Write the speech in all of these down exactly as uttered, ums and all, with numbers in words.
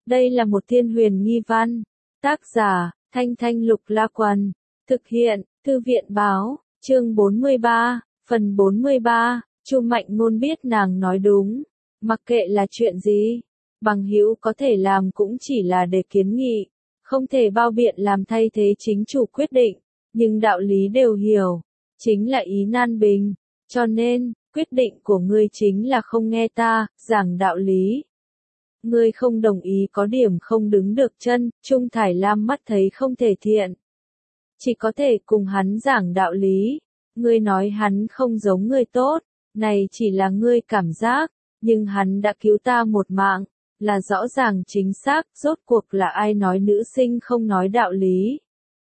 Đây là một thiên huyền nghi văn. Tác giả, Thanh Thanh Lục La Quần. Thực hiện, Thư viện Báo, chương bốn mươi ba, phần bốn mươi ba, Chu Mạnh Ngôn biết nàng nói đúng. Mặc kệ là chuyện gì, bằng hữu có thể làm cũng chỉ là để kiến nghị, không thể bao biện làm thay thế chính chủ quyết định, nhưng đạo lý đều hiểu, chính là ý nan bình, cho nên, quyết định của ngươi chính là không nghe ta, giảng đạo lý. Ngươi không đồng ý có điểm không đứng được chân, Trung Thải Lam mắt thấy không thể thiện. Chỉ có thể cùng hắn giảng đạo lý. Ngươi nói hắn không giống ngươi tốt, này chỉ là ngươi cảm giác, nhưng hắn đã cứu ta một mạng, là rõ ràng chính xác, rốt cuộc là ai nói nữ sinh không nói đạo lý.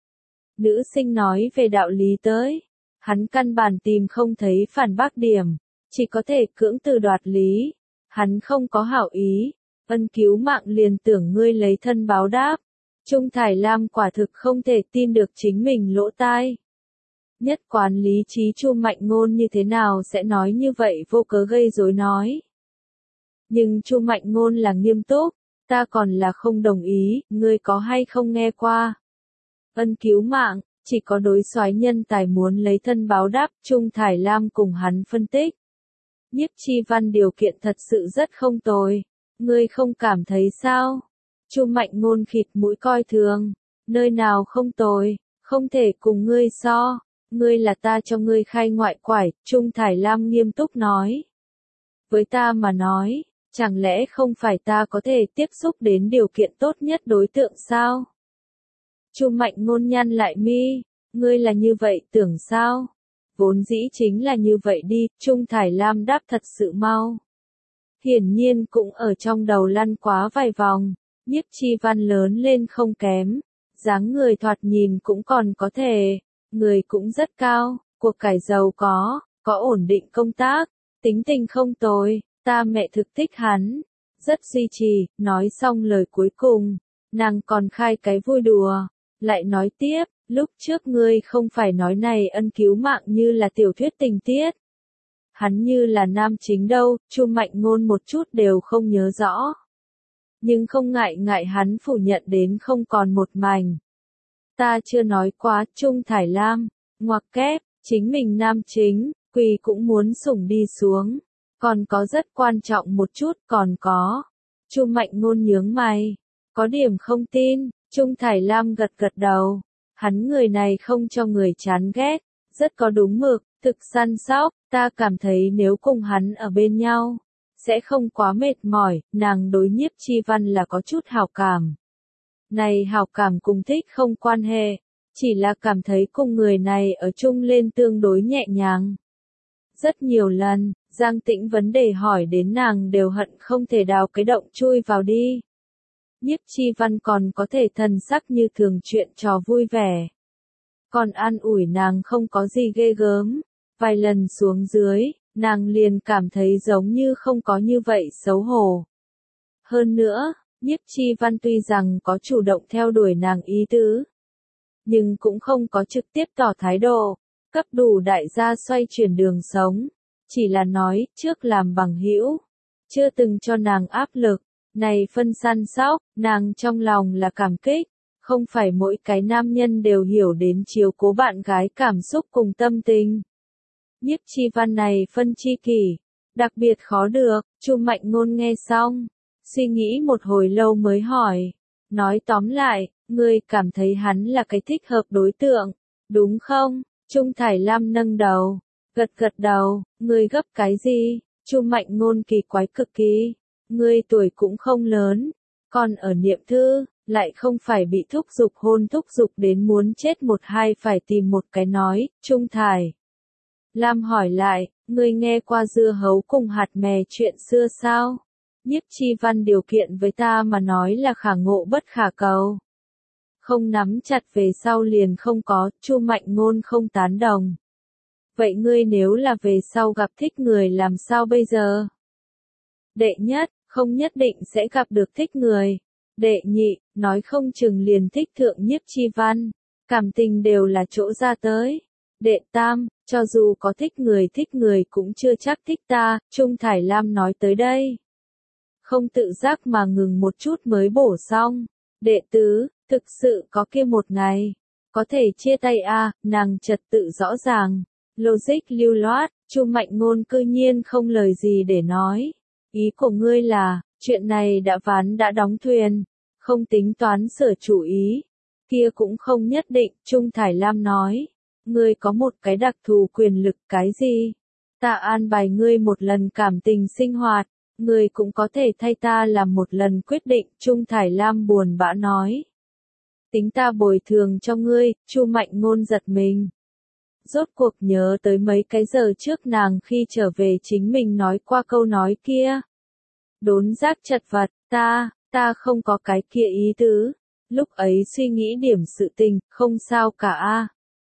Nữ sinh nói về đạo lý tới, hắn căn bản tìm không thấy phản bác điểm, chỉ có thể cưỡng từ đoạt lý, hắn không có hảo ý, ân cứu mạng liền tưởng ngươi lấy thân báo đáp. Trung Thải Lam quả thực không thể tin được chính mình lỗ tai. Nhất quán lý trí Chu Mạnh Ngôn như thế nào sẽ nói như vậy vô cớ gây rối nói. Nhưng Chu Mạnh Ngôn là nghiêm túc, ta còn là không đồng ý, ngươi có hay không nghe qua. Ân cứu mạng, chỉ có đối soái nhân tài muốn lấy thân báo đáp, Trung Thải Lam cùng hắn phân tích. Nhiếp Chi Văn điều kiện thật sự rất không tồi, ngươi không cảm thấy sao? Chu Mạnh Ngôn khịt mũi coi thường, nơi nào không tồi, không thể cùng ngươi so, ngươi là ta cho ngươi khai ngoại quải, Trung Thải Lam nghiêm túc nói. Với ta mà nói, chẳng lẽ không phải ta có thể tiếp xúc đến điều kiện tốt nhất đối tượng sao? Chu Mạnh Ngôn nhăn lại mi, ngươi là như vậy tưởng sao? Vốn dĩ chính là như vậy đi, Trung Thải Lam đáp thật sự mau. Hiển nhiên cũng ở trong đầu lăn quá vài vòng. Nhiếp Chi Văn lớn lên không kém, dáng người thoạt nhìn cũng còn có thể, người cũng rất cao, cuộc cải giàu có, có ổn định công tác, tính tình không tồi, ta mẹ thực thích hắn, rất duy trì, nói xong lời cuối cùng, nàng còn khai cái vui đùa, lại nói tiếp, lúc trước ngươi không phải nói này ân cứu mạng như là tiểu thuyết tình tiết. Hắn như là nam chính đâu, Chu Mạnh Ngôn một chút đều không nhớ rõ. Nhưng không ngại ngại hắn phủ nhận đến không còn một mảnh. Ta chưa nói quá, Trung Thải Lam, ngoặc kép, chính mình nam chính, quỳ cũng muốn sủng đi xuống. Còn có rất quan trọng một chút, còn có. Chu Mạnh Ngôn nhướng mày, có điểm không tin, Trung Thải Lam gật gật đầu. Hắn người này không cho người chán ghét, rất có đúng mực, thực săn sóc, ta cảm thấy nếu cùng hắn ở bên nhau, sẽ không quá mệt mỏi, nàng đối Nhiếp Chi Văn là có chút hảo cảm. Này hảo cảm cùng thích không quan hệ, chỉ là cảm thấy cùng người này ở chung lên tương đối nhẹ nhàng. Rất nhiều lần, Giang Tĩnh vấn đề hỏi đến nàng đều hận không thể đào cái động chui vào đi. Nhiếp Chi Văn còn có thể thần sắc như thường chuyện trò vui vẻ. Còn an ủi nàng không có gì ghê gớm, vài lần xuống dưới, nàng liền cảm thấy giống như không có như vậy xấu hổ. Hơn nữa, Nhiếp Chi Văn tuy rằng có chủ động theo đuổi nàng ý tứ, nhưng cũng không có trực tiếp tỏ thái độ, cấp đủ đại gia xoay chuyển đường sống, chỉ là nói trước làm bằng hữu, chưa từng cho nàng áp lực, này phân săn sóc, nàng trong lòng là cảm kích, không phải mỗi cái nam nhân đều hiểu đến chiếu cố bạn gái cảm xúc cùng tâm tình. Nhiếp Chi Văn này phân chi kỷ, đặc biệt khó được, Chu Mạnh Ngôn nghe xong, suy nghĩ một hồi lâu mới hỏi, nói tóm lại, ngươi cảm thấy hắn là cái thích hợp đối tượng, đúng không? Trung Thải Lam nâng đầu, gật gật đầu, ngươi gấp cái gì? Chu Mạnh Ngôn kỳ quái cực kỳ, ngươi tuổi cũng không lớn, còn ở niệm thư, lại không phải bị thúc giục hôn thúc giục đến muốn chết một hai phải tìm một cái nói, Trung Thải Lam hỏi lại, ngươi nghe qua dưa hấu cùng hạt mè chuyện xưa sao? Nhiếp Chi Văn điều kiện với ta mà nói là khả ngộ bất khả cầu. Không nắm chặt về sau liền không có, Chu Mạnh Ngôn không tán đồng. Vậy ngươi nếu là về sau gặp thích người làm sao bây giờ? Đệ nhất, không nhất định sẽ gặp được thích người. Đệ nhị, nói không chừng liền thích thượng Nhiếp Chi Văn. Cảm tình đều là chỗ ra tới. Đệ tam, cho dù có thích người thích người cũng chưa chắc thích ta, Trung Thải Lam nói tới đây. không tự giác mà ngừng một chút mới bổ xong. Đệ tứ, thực sự có kia một ngày. Có thể chia tay à, nàng trật tự rõ ràng. Logic lưu loát, Chu Mạnh Ngôn cư nhiên không lời gì để nói. Ý của ngươi là, chuyện này đã ván đã đóng thuyền, không tính toán sửa chủ ý. Kia cũng không nhất định, Trung Thải Lam nói. Ngươi có một cái đặc thù quyền lực cái gì? Ta an bài ngươi một lần cảm tình sinh hoạt, ngươi cũng có thể thay ta làm một lần quyết định, Trung Thải Lam buồn bã nói. Tính ta bồi thường cho ngươi, Chu Mạnh Ngôn giật mình. Rốt cuộc nhớ tới mấy cái giờ trước nàng khi trở về chính mình nói qua câu nói kia. Đốn giác chật vật, ta, ta không có cái kia ý tứ. Lúc ấy suy nghĩ điểm sự tình, không sao cả a.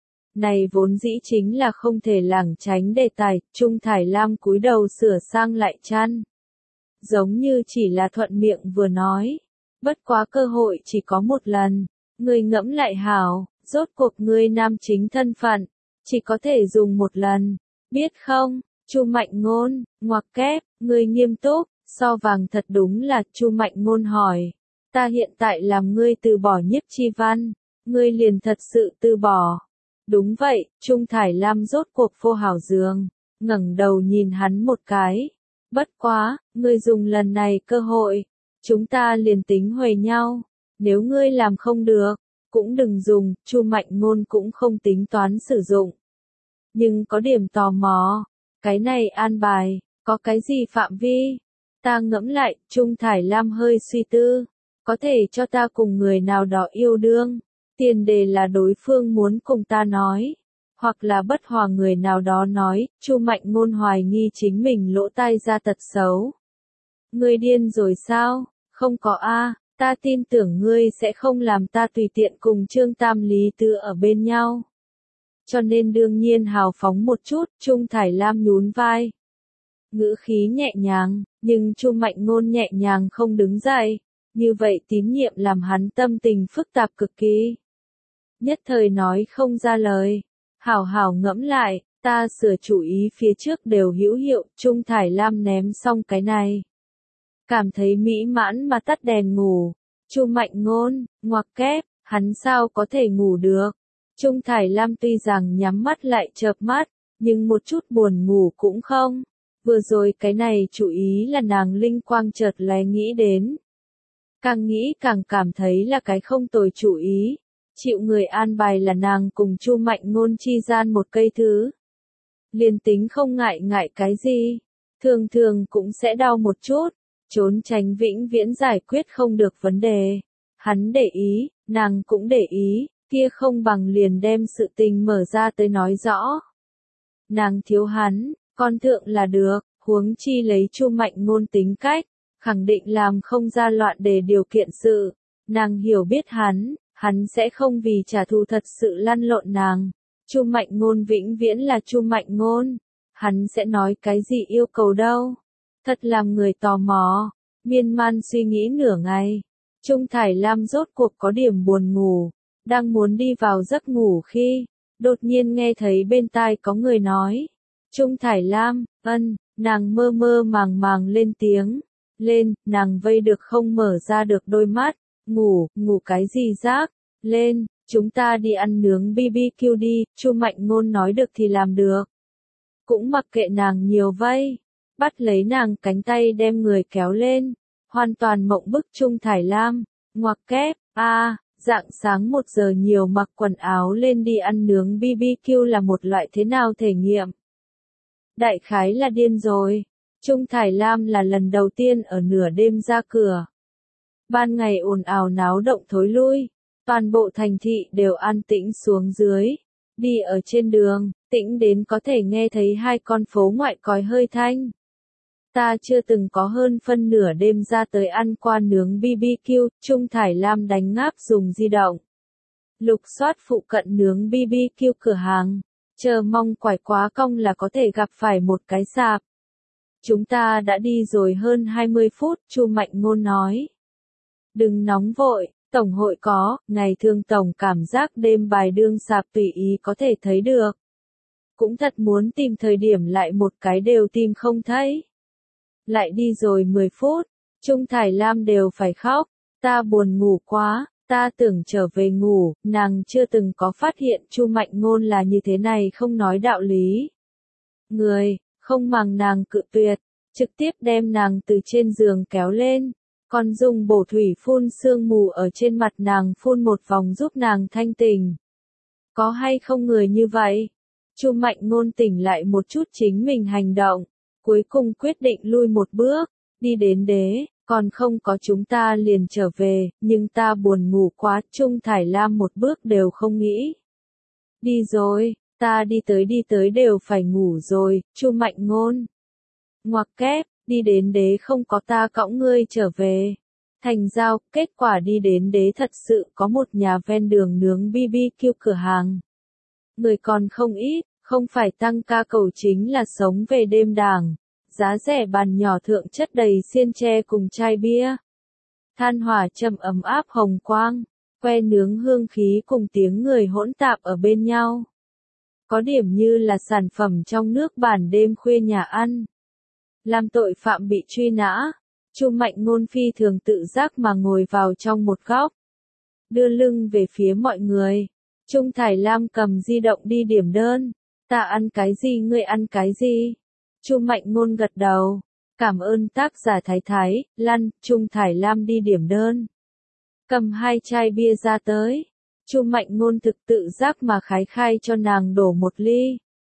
Này vốn dĩ chính là không thể lảng tránh đề tài, Trung Thải Lam cúi đầu sửa sang lại chăn. Giống như chỉ là thuận miệng vừa nói. Bất quá cơ hội chỉ có một lần. Ngươi ngẫm lại hảo, rốt cuộc ngươi nam chính thân phận. Chỉ có thể dùng một lần. Biết không, Chu Mạnh Ngôn, ngoặc kép, ngươi nghiêm túc, so vàng thật đúng là, Chu Mạnh Ngôn hỏi. Ta hiện tại làm ngươi từ bỏ Nhiếp Chi Văn. Ngươi liền thật sự từ bỏ. Đúng vậy, Trung Thải Lam rốt cuộc phô hảo giường, ngẩng đầu nhìn hắn một cái. Bất quá, ngươi dùng lần này cơ hội, chúng ta liền tính huề nhau. Nếu ngươi làm không được, cũng đừng dùng, Chu Mạnh Ngôn cũng không tính toán sử dụng. Nhưng có điểm tò mò, cái này an bài, có cái gì phạm vi? Ta ngẫm lại, Trung Thải Lam hơi suy tư, có thể cho ta cùng người nào đó yêu đương. Tiền đề là đối phương muốn cùng ta nói, hoặc là bất hòa người nào đó nói, Chu Mạnh Ngôn hoài nghi chính mình lỗ tai ra tật xấu. Ngươi điên rồi sao? Không có a, ta tin tưởng ngươi sẽ không làm ta tùy tiện cùng Trương Tam Lý Tư ở bên nhau. Cho nên đương nhiên hào phóng một chút, Trung Thải Lam nhún vai. Ngữ khí nhẹ nhàng, nhưng Chu Mạnh Ngôn nhẹ nhàng không đứng dậy. Như vậy tín nhiệm làm hắn tâm tình phức tạp cực kỳ. Nhất thời nói không ra lời. Hảo hảo ngẫm lại, ta sửa chủ ý phía trước đều hữu hiệu, Trung Thải Lam ném xong cái này. Cảm thấy mỹ mãn mà tắt đèn ngủ. Chu Mạnh Ngôn, ngoặc kép, hắn sao có thể ngủ được. Trung Thải Lam tuy rằng nhắm mắt lại chợp mắt, nhưng một chút buồn ngủ cũng không. Vừa rồi cái này chủ ý là nàng linh quang chợt lóe nghĩ đến. Càng nghĩ càng cảm thấy là cái không tồi chủ ý. Chịu người an bài là nàng cùng Chu Mạnh Ngôn chi gian một cây thứ. Liền tính không ngại ngại cái gì, thường thường cũng sẽ đau một chút, trốn tránh vĩnh viễn giải quyết không được vấn đề. Hắn để ý, nàng cũng để ý, kia không bằng liền đem sự tình mở ra tới nói rõ. Nàng thiếu hắn, con thượng là được, huống chi lấy Chu Mạnh Ngôn tính cách, khẳng định làm không ra loạn đề điều kiện sự. Nàng hiểu biết hắn. Hắn sẽ không vì trả thù thật sự lăn lộn nàng. Chu Mạnh Ngôn vĩnh viễn là Chu Mạnh Ngôn. Hắn sẽ nói cái gì yêu cầu đâu. Thật làm người tò mò. Miên man suy nghĩ nửa ngày. Trung Thải Lam rốt cuộc có điểm buồn ngủ. Đang muốn đi vào giấc ngủ khi, đột nhiên nghe thấy bên tai có người nói. Trung Thải Lam, ân, nàng mơ mơ màng màng lên tiếng. Lên, nàng vây được không mở ra được đôi mắt. Ngủ, ngủ cái gì rác, lên, chúng ta đi ăn nướng bê bê kiu đi, Chu Mạnh Ngôn nói được thì làm được. Cũng mặc kệ nàng nhiều vây, bắt lấy nàng cánh tay đem người kéo lên, hoàn toàn mộng bức Trung Thải Lam, ngoặc kép, a, à, dạng sáng một giờ nhiều mặc quần áo lên đi ăn nướng bê bê kiu là một loại thế nào thể nghiệm. Đại khái là điên rồi, Trung Thải Lam là lần đầu tiên ở nửa đêm ra cửa. Ban ngày ồn ào náo động thối lui, toàn bộ thành thị đều an tĩnh xuống dưới. Đi ở trên đường, tĩnh đến có thể nghe thấy hai con phố ngoại còi hơi thanh. Ta chưa từng có hơn phân nửa đêm ra tới ăn qua nướng bê bê kiu, Trung Thải Lam đánh ngáp dùng di động. Lục soát phụ cận nướng bê bê kiu cửa hàng, chờ mong quải quá cong là có thể gặp phải một cái sạp. Chúng ta đã đi rồi hơn hai mươi phút, Chu Mạnh Ngôn nói. Đừng nóng vội, tổng hội có, ngày thường tổng cảm giác đêm bài đương sạp tùy ý có thể thấy được. Cũng thật muốn tìm thời điểm lại một cái đều tìm không thấy. Lại đi rồi mười phút, Trung Thải Lam đều phải khóc, ta buồn ngủ quá, ta tưởng trở về ngủ, nàng chưa từng có phát hiện Chu Mạnh Ngôn là như thế này không nói đạo lý. Người, không màng nàng cự tuyệt, trực tiếp đem nàng từ trên giường kéo lên, còn dùng bổ thủy phun sương mù ở trên mặt nàng phun một vòng giúp nàng thanh tỉnh. Có hay không người như vậy? Chu Mạnh Ngôn tỉnh lại một chút chính mình hành động, cuối cùng quyết định lui một bước, đi đến đế, còn không có chúng ta liền trở về, nhưng ta buồn ngủ quá, Trung Thải Lam một bước đều không nghĩ. Đi rồi, ta đi tới đi tới đều phải ngủ rồi, Chu Mạnh Ngôn. Ngoặc kép, đi đến đế không có ta cõng ngươi trở về. Thành giao, kết quả đi đến đế thật sự có một nhà ven đường nướng bi bi kiu cửa hàng. Người còn không ít, không phải tăng ca cầu chính là sống về đêm đàng. Giá rẻ bàn nhỏ thượng chất đầy xiên tre cùng chai bia. Than hỏa châm ấm áp hồng quang, que nướng hương khí cùng tiếng người hỗn tạp ở bên nhau. Có điểm như là sản phẩm trong nước bản đêm khuya nhà ăn. Làm tội phạm bị truy nã, Chu Mạnh Ngôn phi thường tự giác mà ngồi vào trong một góc. Đưa lưng về phía mọi người. Trung Thải Lam cầm di động đi điểm đơn. Ta ăn cái gì ngươi ăn cái gì? Chu Mạnh Ngôn gật đầu. Cảm ơn tác giả Thái Thái, lăn, Trung Thải Lam đi điểm đơn. Cầm hai chai bia ra tới. Chu Mạnh Ngôn thực tự giác mà khái khai cho nàng đổ một ly.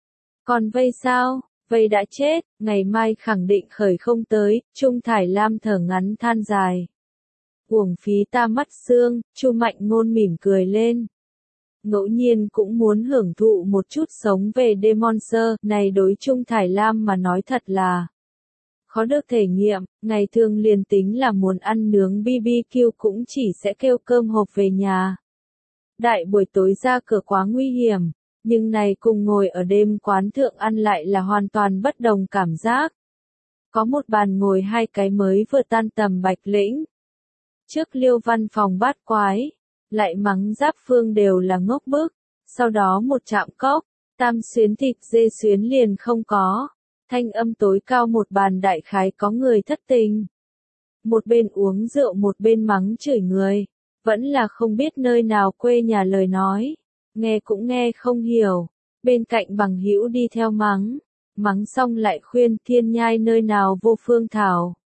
Còn vây sao? Vây đã chết, ngày mai khẳng định khởi không tới, Trung Thải Lam thở ngắn than dài. Uổng phí ta mắt xương, Chu Mạnh Ngôn mỉm cười lên. Ngẫu nhiên cũng muốn hưởng thụ một chút sống về đêm monster, này đối Trung Thải Lam mà nói thật là khó được thể nghiệm, ngày thường liền tính là muốn ăn nướng bi bi kiu cũng chỉ sẽ kêu cơm hộp về nhà. Đại buổi tối ra cửa quá nguy hiểm, nhưng này cùng ngồi ở đêm quán thượng ăn lại là hoàn toàn bất đồng cảm giác. Có một bàn ngồi hai cái mới vừa tan tầm Bạch Lĩnh. Trước Liêu văn phòng bát quái, lại mắng Giáp Phương đều là ngốc bức, sau đó một chạm cốc, tam xuyến thịt dê xuyến liền không có, thanh âm tối cao một bàn đại khái có người thất tình. Một bên uống rượu một bên mắng chửi người, vẫn là không biết nơi nào quê nhà lời nói, nghe cũng nghe không hiểu, bên cạnh bằng hữu đi theo mắng, mắng xong lại khuyên thiên nhai nơi nào vô phương thảo.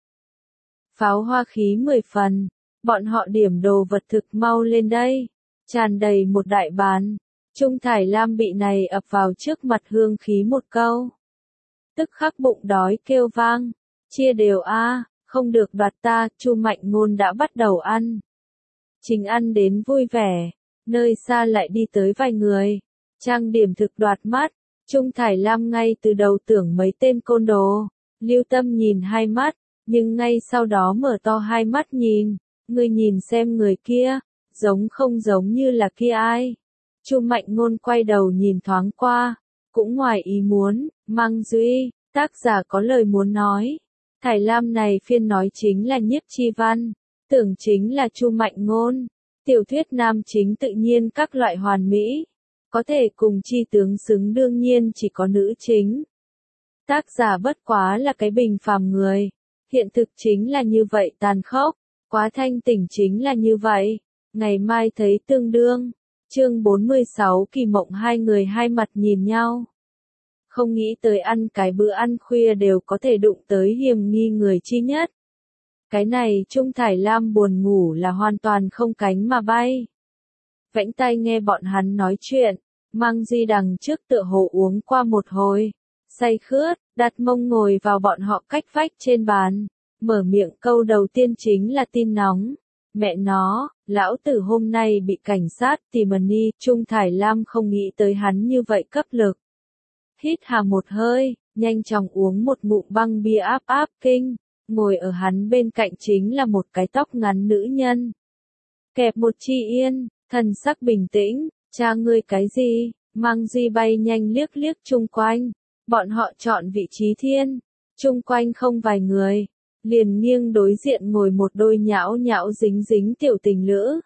Pháo hoa khí mười phần. Bọn họ điểm đồ vật thực mau lên đây, tràn đầy một đại bàn. Trung Thải Lam bị này ập vào trước mặt hương khí một câu. Tức khắc bụng đói kêu vang, chia đều a, không được đoạt ta, Chu Mạnh Ngôn đã bắt đầu ăn. Chính ăn đến vui vẻ, nơi xa lại đi tới vài người, trang điểm thực đoạt mắt, Trung Thải Lam ngay từ đầu tưởng mấy tên côn đồ, lưu tâm nhìn hai mắt, nhưng ngay sau đó mở to hai mắt nhìn. Ngươi nhìn xem người kia, giống không giống như là kia ai. Chu Mạnh Ngôn quay đầu nhìn thoáng qua, cũng ngoài ý muốn, Mang Duy, tác giả có lời muốn nói. Thải Lam này phiên nói chính là Nhiếp Chi Văn, tưởng chính là Chu Mạnh Ngôn. Tiểu thuyết nam chính tự nhiên các loại hoàn mỹ, có thể cùng chi tướng xứng đương nhiên chỉ có nữ chính. Tác giả bất quá là cái bình phàm người, hiện thực chính là như vậy tàn khốc. Quá thanh tỉnh chính là như vậy, ngày mai thấy tương đương. Chương bốn mươi sáu Kỳ Mộng hai người hai mặt nhìn nhau. Không nghĩ tới ăn cái bữa ăn khuya đều có thể đụng tới hiểm nghi người chi nhất. Cái này Trung Thải Lam buồn ngủ là hoàn toàn không cánh mà bay. Vẫy tay nghe bọn hắn nói chuyện, Mang Di đằng trước tựa hồ uống qua một hồi, say khướt, đặt mông ngồi vào bọn họ cách vách trên bàn. Mở miệng câu đầu tiên chính là tin nóng. Mẹ nó, lão tử hôm nay bị cảnh sát tìm ni, Trung Thải Lam không nghĩ tới hắn như vậy cấp lực. Hít hà một hơi, nhanh chóng uống một ngụm băng bia áp áp kinh, ngồi ở hắn bên cạnh chính là một cái tóc ngắn nữ nhân. Kẹp một chi yên, thần sắc bình tĩnh, cha ngươi cái gì, Mang Di bay nhanh liếc liếc chung quanh, bọn họ chọn vị trí thiên, chung quanh không vài người. Liền nghiêng đối diện ngồi một đôi nhão nhão dính dính tiểu tình lữ.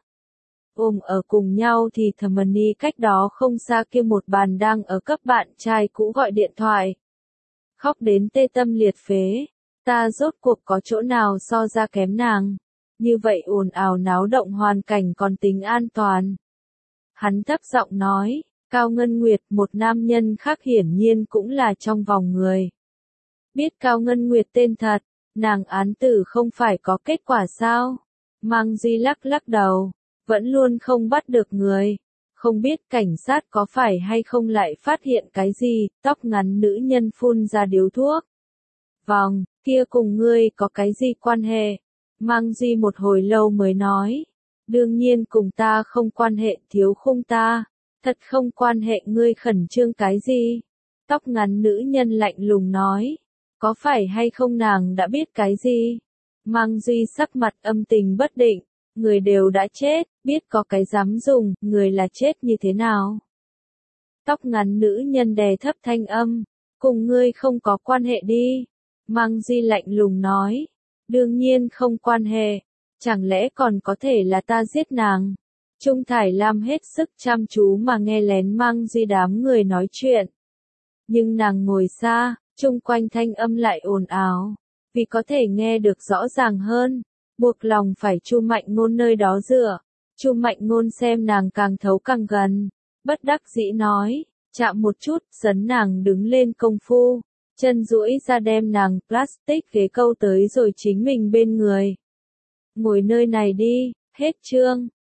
Ôm ở cùng nhau thì Thầm-ni cách đó không xa kia một bàn đang ở cấp bạn trai cũ gọi điện thoại. Khóc đến tê tâm liệt phế, Ta rốt cuộc có chỗ nào so ra kém nàng. Như vậy ồn ào náo động hoàn cảnh còn tính an toàn. Hắn thấp giọng nói, Cao Ngân Nguyệt, một nam nhân khác hiển nhiên cũng là trong vòng người. Biết Cao Ngân Nguyệt tên thật, nàng án tử không phải có kết quả sao? Mang Duy lắc lắc đầu, vẫn luôn không bắt được người. Không biết cảnh sát có phải hay không lại phát hiện cái gì, tóc ngắn nữ nhân phun ra điếu thuốc. Vòng, kia cùng ngươi có cái gì quan hệ? Mang Duy một hồi lâu mới nói. Đương nhiên cùng ta không quan hệ, thiếu khung ta. Thật không quan hệ, ngươi khẩn trương cái gì? Tóc ngắn nữ nhân lạnh lùng nói. Có phải hay không nàng đã biết cái gì? Mang Duy sắc mặt âm tình bất định. Người đều đã chết, biết có cái dám dùng, người là chết như thế nào? Tóc ngắn nữ nhân đè thấp thanh âm. Cùng ngươi không có quan hệ đi. Mang Duy lạnh lùng nói. Đương nhiên không quan hệ. Chẳng lẽ còn có thể là ta giết nàng? Trung Thải Lam hết sức chăm chú mà nghe lén Mang Duy đám người nói chuyện. Nhưng nàng ngồi xa, chung quanh thanh âm lại ồn ào. Vì có thể nghe được rõ ràng hơn, buộc lòng phải Chu Mạnh Ngôn nơi đó dựa. Chu Mạnh Ngôn xem nàng càng thấu càng gần, bất đắc dĩ nói, chạm một chút, dẫn nàng đứng lên công phu, chân duỗi ra đem nàng plastic ghế câu tới rồi chính mình bên người. Ngồi nơi này đi, hết chương.